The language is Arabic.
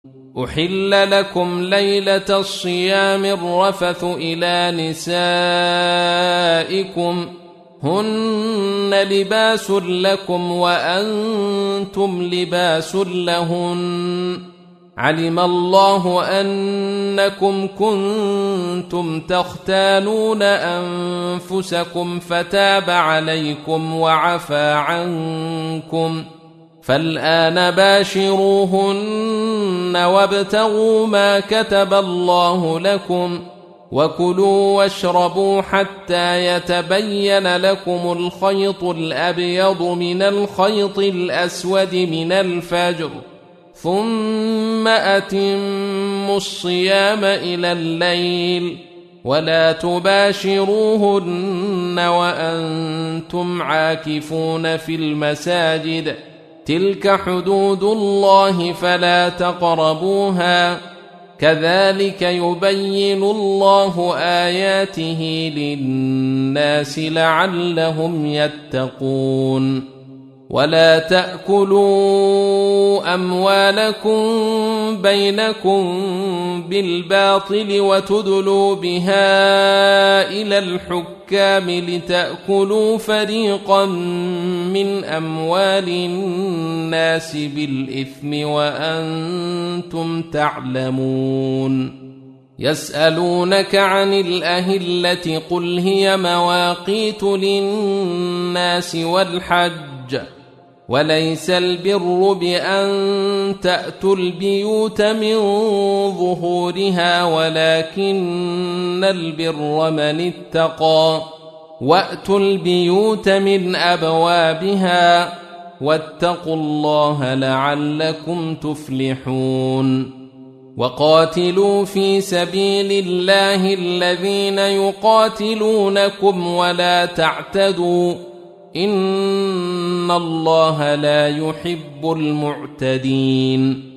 أحل لكم ليلة الصيام الرفث إلى نسائكم هن لباس لكم وأنتم لباس لهن علم الله أنكم كنتم تختانون أنفسكم فتاب عليكم وعفى عنكم فالآن باشروهن وابتغوا ما كتب الله لكم وكلوا واشربوا حتى يتبين لكم الخيط الأبيض من الخيط الأسود من الفجر ثم أتموا الصيام إلى الليل ولا تباشروهن وأنتم عاكفون في المساجد تلك حدود الله فلا تقربوها كذلك يبين الله آياته للناس لعلهم يتقون ولا تأكلوا أموالكم بينكم بالباطل وتدلوا بها إلى الحكام لتأكلوا فريقا من أموال الناس بالإثم وأنتم تعلمون يسألونك عن الأهلة قل هي مواقيت للناس والحج وليس البر بأن تأتوا البيوت من ظهورها ولكن البر من اتقى وأتوا البيوت من أبوابها واتقوا الله لعلكم تفلحون وقاتلوا في سبيل الله الذين يقاتلونكم ولا تعتدوا إن الله لا يحب المعتدين